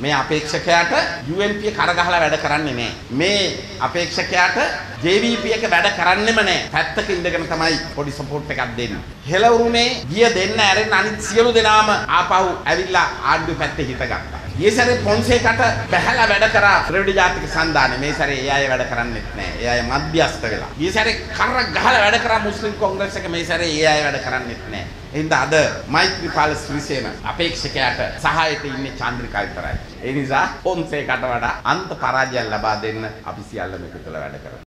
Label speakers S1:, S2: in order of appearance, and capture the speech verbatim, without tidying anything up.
S1: මේ අපේක්ෂකයාට U N P කරගහලා වැඩ කරන්නේ නැහැ. මේ අපේක්ෂකයාට J V P එක වැඩ කරන්නෙම නැහැ. පැත්තක ඉඳගෙන තමයි පොඩි සපෝට් එකක් දෙන්නේ. හෙළවුරුනේ ගිය දෙන්න ඇරෙන්න අනිත් සියලු දෙනාම ආපහු ඇවිල්ලා ආණ්ඩුව පැත්තේ හිටගත්තා. මේ සැරේ පොන්සේකට බැහැලා වැඩ කරා ත්‍රිවිධ ජාතික සන්ධානය. මේ සැරේ ඒ අය වැඩ කරන්නේත් නැහැ. ඒ අය මධ්‍යස්ථ වෙලා. මේ සැරේ කරක් ගහලා වැඩ කරා මුස්ලිම් කොංග්‍රස් එක. මේ සැරේ ඒ අය වැඩ කරන්නේත් නැහැ. එහෙනම් අද මෛත්‍රීපාල සිරිසේන අපේක්ෂකයාට සහායට ඉන්නේ චන්ද්‍රිකා විතරයි. ඒ නිසා පොන්සේකට වඩා අන්ත පරාජය ලබා දෙන්න අපි සියල්ලම එකතුලා වැඩ කරමු.